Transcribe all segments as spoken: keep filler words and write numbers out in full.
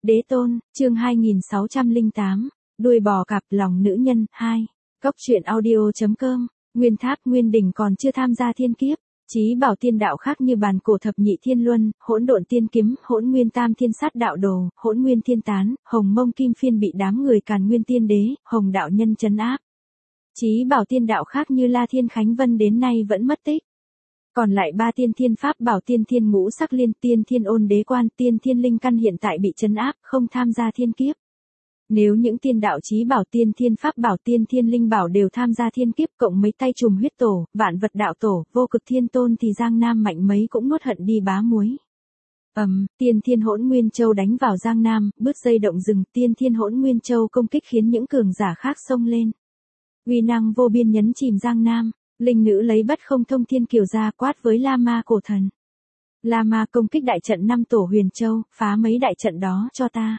Đế tôn, chương hai nghìn sáu trăm lẻ tám, đuôi bò cạp lòng nữ nhân, hai. Cốc truyện audio.com, Nguyên Tháp Nguyên Đỉnh còn chưa tham gia thiên kiếp. Chí bảo tiên đạo khác như bàn cổ thập nhị thiên luân, hỗn độn tiên kiếm, hỗn nguyên tam thiên sát đạo đồ, hỗn nguyên thiên tán, hồng mông kim phiên bị đám người Càn Nguyên tiên đế, hồng đạo nhân trấn áp. Chí bảo tiên đạo khác như La Thiên Khánh Vân đến nay vẫn mất tích. Còn lại ba tiên thiên pháp bảo tiên thiên ngũ sắc liên, tiên thiên ôn đế quan, tiên thiên linh căn hiện tại bị trấn áp, không tham gia thiên kiếp. Nếu những tiên đạo chí bảo tiên thiên pháp bảo tiên thiên linh bảo đều tham gia thiên kiếp cộng mấy tay trùm huyết tổ, vạn vật đạo tổ, vô cực thiên tôn thì Giang Nam mạnh mấy cũng nuốt hận đi bá muối. Ầm, um, tiên thiên hỗn nguyên châu đánh vào Giang Nam, bứt dây động rừng, tiên thiên hỗn nguyên châu công kích khiến những cường giả khác xông lên. Uy năng vô biên nhấn chìm Giang Nam, linh nữ lấy bất không thông thiên kiều ra quát với La Ma cổ thần. La Ma công kích đại trận năm tổ huyền châu, phá mấy đại trận đó cho ta.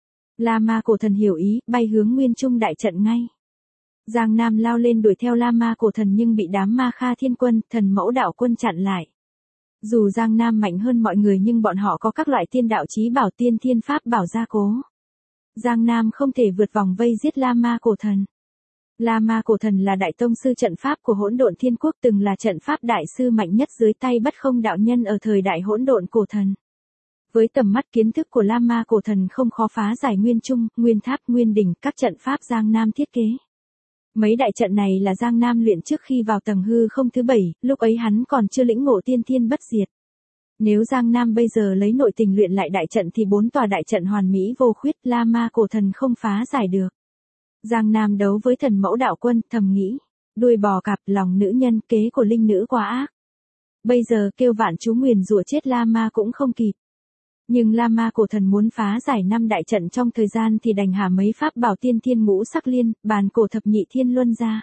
La Ma cổ thần hiểu ý, bay hướng nguyên trung đại trận ngay. Giang Nam lao lên đuổi theo La Ma cổ thần nhưng bị đám Ma Kha thiên quân, thần mẫu đạo quân chặn lại. Dù Giang Nam mạnh hơn mọi người nhưng bọn họ có các loại tiên đạo chí bảo tiên thiên pháp bảo gia cố. Giang Nam không thể vượt vòng vây giết La Ma cổ thần. La Ma cổ thần là đại tông sư trận pháp của hỗn độn thiên quốc, từng là trận pháp đại sư mạnh nhất dưới tay bất không đạo nhân ở thời đại hỗn độn cổ thần. Với tầm mắt kiến thức của La Ma cổ thần không khó phá giải nguyên trung, nguyên tháp, nguyên đỉnh, các trận pháp Giang Nam thiết kế. Mấy đại trận này là Giang Nam luyện trước khi vào tầng hư không thứ bảy, lúc ấy hắn còn chưa lĩnh ngộ tiên thiên bất diệt. Nếu Giang Nam bây giờ lấy nội tình luyện lại đại trận thì bốn tòa đại trận hoàn mỹ vô khuyết, La Ma cổ thần không phá giải được. Giang Nam đấu với thần mẫu đạo quân, thầm nghĩ, đuôi bò cạp lòng nữ nhân, kế của linh nữ quá ác. Bây giờ kêu vạn chú nguyền rủa chết La Ma cũng không kịp. Nhưng La Ma cổ thần muốn phá giải năm đại trận trong thời gian thì đành hạ mấy pháp bảo tiên thiên ngũ sắc liên, bàn cổ thập nhị thiên luân ra.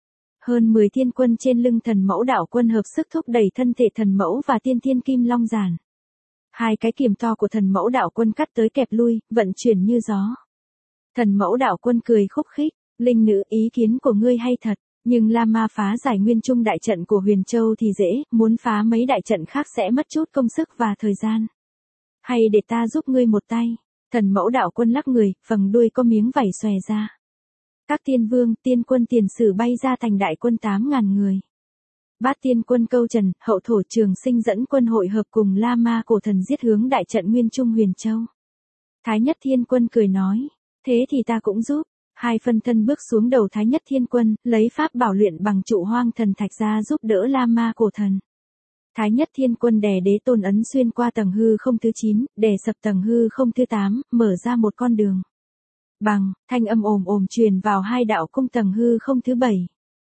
Hơn mười thiên quân trên lưng thần mẫu đạo quân hợp sức thúc đẩy thân thể thần mẫu và tiên thiên kim long giản. Hai cái kiềm to của thần mẫu đạo quân cắt tới kẹp lui, vận chuyển như gió. Thần mẫu đạo quân cười khúc khích, linh nữ ý kiến của ngươi hay thật, nhưng La Ma phá giải nguyên trung đại trận của Huyền Châu thì dễ, muốn phá mấy đại trận khác sẽ mất chút công sức và thời gian. Hay để ta giúp ngươi một tay, thần mẫu đạo quân lắc người, phần đuôi có miếng vảy xòe ra. Các tiên vương, tiên quân tiền sử bay ra thành đại quân tám ngàn người. Bát tiên quân câu trần, hậu thổ trường sinh dẫn quân hội hợp cùng La Ma cổ thần giết hướng đại trận nguyên trung Huyền Châu. Thái Nhất Thiên Quân cười nói, thế thì ta cũng giúp. Hai phân thân bước xuống đầu Thái Nhất Thiên Quân, lấy pháp bảo luyện bằng trụ hoang thần thạch ra giúp đỡ La Ma cổ thần. Thái Nhất Thiên Quân đè đế tôn ấn xuyên qua tầng hư không thứ chín, đè sập tầng hư không thứ tám, mở ra một con đường. Bằng, thanh âm ồm ồm truyền vào hai đạo cung tầng hư không thứ bảy.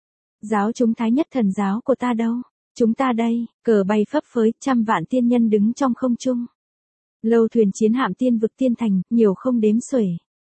Giáo chúng Thái Nhất thần giáo của ta đâu? Chúng ta đây, cờ bay phấp phới, trăm vạn tiên nhân đứng trong không trung. Lâu thuyền chiến hạm tiên vực tiên thành, nhiều không đếm xuể.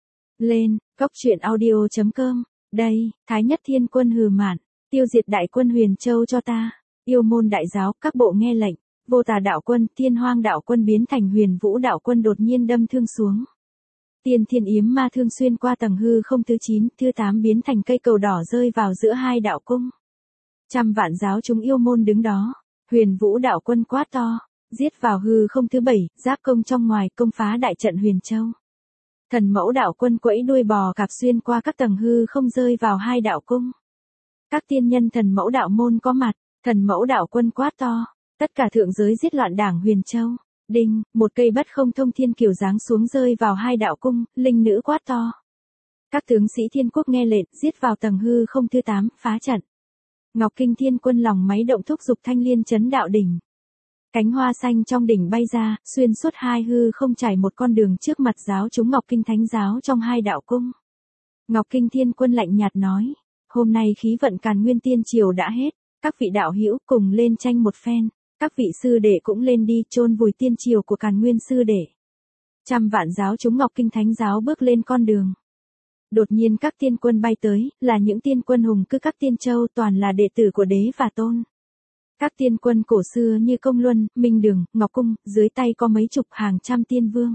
Lên, cốc truyện audio.com, đây, Thái Nhất Thiên Quân hừ mạn, tiêu diệt đại quân Huyền Châu cho ta. Yêu môn đại giáo, các bộ nghe lệnh, vô tà đạo quân, thiên hoang đạo quân biến thành huyền vũ đạo quân đột nhiên đâm thương xuống. Tiên thiên yếm ma thương xuyên qua tầng hư không thứ chín, thứ tám biến thành cây cầu đỏ rơi vào giữa hai đạo cung. Trăm vạn giáo chúng yêu môn đứng đó, huyền vũ đạo quân quát to, giết vào hư không thứ bảy, giáp công trong ngoài, công phá đại trận Huyền Châu. Thần mẫu đạo quân quẫy đuôi bò cạp xuyên qua các tầng hư không rơi vào hai đạo cung. Các tiên nhân thần mẫu đạo môn có mặt. Thần mẫu đạo quân quát to, tất cả thượng giới giết loạn đảng Huyền Châu. Đinh, một cây bất không thông thiên kiều giáng xuống rơi vào hai đạo cung, linh nữ quát to. Các tướng sĩ thiên quốc nghe lệnh, giết vào tầng hư không thứ tám, phá trận. Ngọc Kinh Thiên Quân lòng máy động thúc dục thanh liên chấn đạo đỉnh. Cánh hoa xanh trong đỉnh bay ra, xuyên suốt hai hư không trải một con đường trước mặt giáo chúng Ngọc Kinh Thánh giáo trong hai đạo cung. Ngọc Kinh Thiên Quân lạnh nhạt nói, hôm nay khí vận Càn Nguyên Tiên Triều đã hết. Các vị đạo hữu cùng lên tranh một phen, các vị sư đệ cũng lên đi chôn vùi tiên triều của Càn Nguyên sư đệ. Trăm vạn giáo chúng Ngọc Kinh Thánh giáo bước lên con đường. Đột nhiên các tiên quân bay tới, là những tiên quân hùng cư các tiên châu toàn là đệ tử của đế và tôn. Các tiên quân cổ xưa như Công Luân, Minh Đường, Ngọc Cung, dưới tay có mấy chục hàng trăm tiên vương.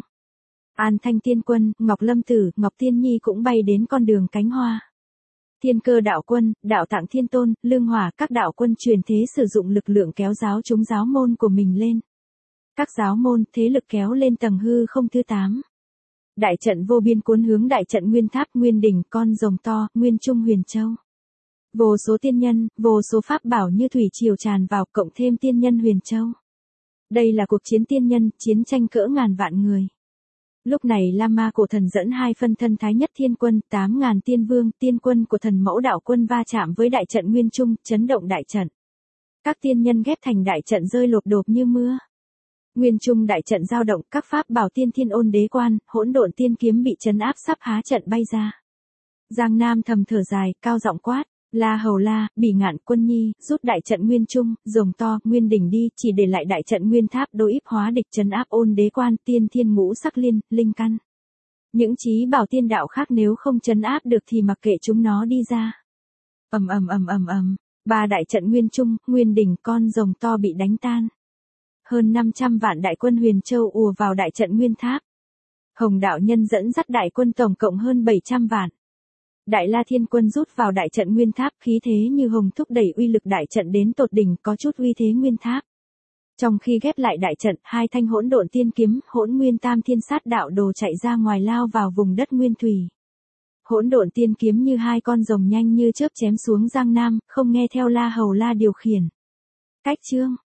An Thanh Tiên Quân, Ngọc Lâm Tử, Ngọc Tiên Nhi cũng bay đến con đường cánh hoa. Thiên Cơ đạo quân, Đạo Tạng Thiên Tôn, Lương Hỏa, các đạo quân truyền thế sử dụng lực lượng kéo giáo chúng giáo môn của mình lên. Các giáo môn thế lực kéo lên tầng hư không thứ tám. Đại trận vô biên cuốn hướng đại trận Nguyên Tháp, Nguyên Đỉnh, con rồng to, Nguyên Trung Huyền Châu. Vô số tiên nhân, vô số pháp bảo như thủy triều tràn vào, cộng thêm tiên nhân Huyền Châu. Đây là cuộc chiến tiên nhân, chiến tranh cỡ ngàn vạn người. Lúc này Lam Ma cổ thần dẫn hai phân thân Thái Nhất Thiên Quân, tám ngàn tiên vương, tiên quân của thần mẫu đạo quân va chạm với đại trận Nguyên Trung, chấn động đại trận. Các tiên nhân ghép thành đại trận rơi lộp độp như mưa. Nguyên Trung đại trận dao động, các pháp bảo tiên thiên ôn đế quan, hỗn độn tiên kiếm bị chấn áp sắp há trận bay ra. Giang Nam thầm thở dài, cao giọng quát, La Hầu La, Bỉ Ngạn, Quân Nhi, rút đại trận Nguyên Trung, rồng to, Nguyên Đỉnh đi, chỉ để lại đại trận Nguyên Tháp đối íp hóa địch chấn áp ôn đế quan, tiên thiên ngũ sắc liên, linh căn. Những chí bảo tiên đạo khác nếu không chấn áp được thì mặc kệ chúng nó đi ra. Ầm ầm ầm ầm ầm, ba đại trận Nguyên Trung, Nguyên Đỉnh, con rồng to bị đánh tan. Hơn năm trăm vạn đại quân Huyền Châu ùa vào đại trận Nguyên Tháp. Hồng đạo nhân dẫn dắt đại quân tổng cộng hơn bảy trăm vạn. Đại La Thiên Quân rút vào đại trận Nguyên Tháp, khí thế như hồng thúc đẩy uy lực đại trận đến tột đỉnh, có chút uy thế Nguyên Tháp. Trong khi ghép lại đại trận, hai thanh hỗn độn tiên kiếm, Hỗn Nguyên Tam Thiên Sát Đạo Đồ chạy ra ngoài lao vào vùng đất nguyên thủy. Hỗn độn tiên kiếm như hai con rồng nhanh như chớp chém xuống Giang Nam, không nghe theo La Hầu La điều khiển. Cách chương